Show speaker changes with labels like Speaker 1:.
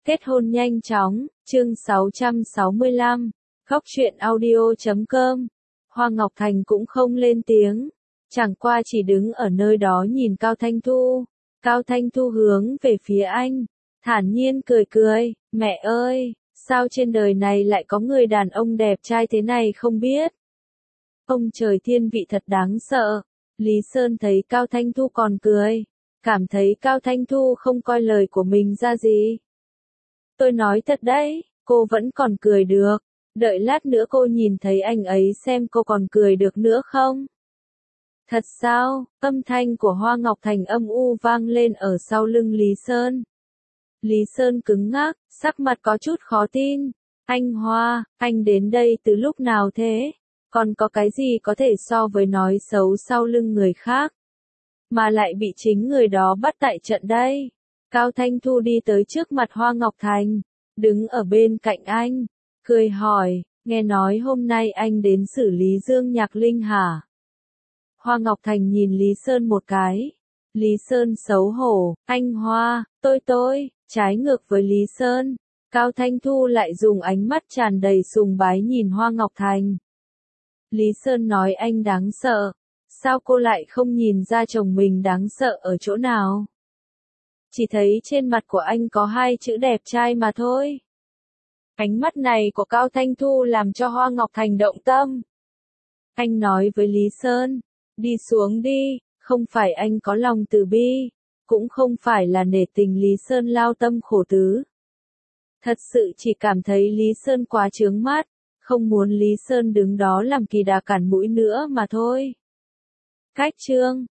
Speaker 1: Kết hôn nhanh chóng, chương 665, khóc chuyện audio.com. Hoa Ngọc Thành cũng không lên tiếng, chẳng qua chỉ đứng ở nơi đó nhìn Cao Thanh Thu. Cao Thanh Thu hướng về phía anh, thản nhiên cười cười, mẹ ơi, sao trên đời này lại có người đàn ông đẹp trai thế này không biết. Ông trời thiên vị thật đáng sợ. Lý Sơn thấy Cao Thanh Thu còn cười, cảm thấy Cao Thanh Thu không coi lời của mình ra gì. Tôi nói thật đấy, cô vẫn còn cười được, đợi lát nữa cô nhìn thấy anh ấy xem cô còn cười được nữa không? Thật sao? Âm thanh của Hoa Ngọc Thành âm u vang lên ở sau lưng Lý Sơn. Lý Sơn cứng ngắc, sắc mặt có chút khó tin. Anh Hoa, anh đến đây từ lúc nào thế? Còn có cái gì có thể so với nói xấu sau lưng người khác? Mà lại bị chính người đó bắt tại trận đây. Cao Thanh Thu đi tới trước mặt Hoa Ngọc Thành, đứng ở bên cạnh anh, cười hỏi, nghe nói hôm nay anh đến xử lý Dương Nhạc Linh hả? Hoa Ngọc Thành nhìn Lý Sơn một cái. Lý Sơn xấu hổ, anh Hoa, tôi, trái ngược với Lý Sơn. Cao Thanh Thu lại dùng ánh mắt tràn đầy sùng bái nhìn Hoa Ngọc Thành. Lý Sơn nói anh đáng sợ. Sao cô lại không nhìn ra chồng mình đáng sợ ở chỗ nào? Chỉ thấy trên mặt của anh có hai chữ đẹp trai mà thôi. Ánh mắt này của Cao Thanh Thu làm cho Hoa Ngọc Thành động tâm. Anh nói với Lý Sơn, đi xuống đi, không phải anh có lòng từ bi, cũng không phải là nể tình Lý Sơn lao tâm khổ tứ. Thật sự chỉ cảm thấy Lý Sơn quá chướng mắt, không muốn Lý Sơn đứng đó làm kỳ đà cản mũi nữa mà thôi. Cách chương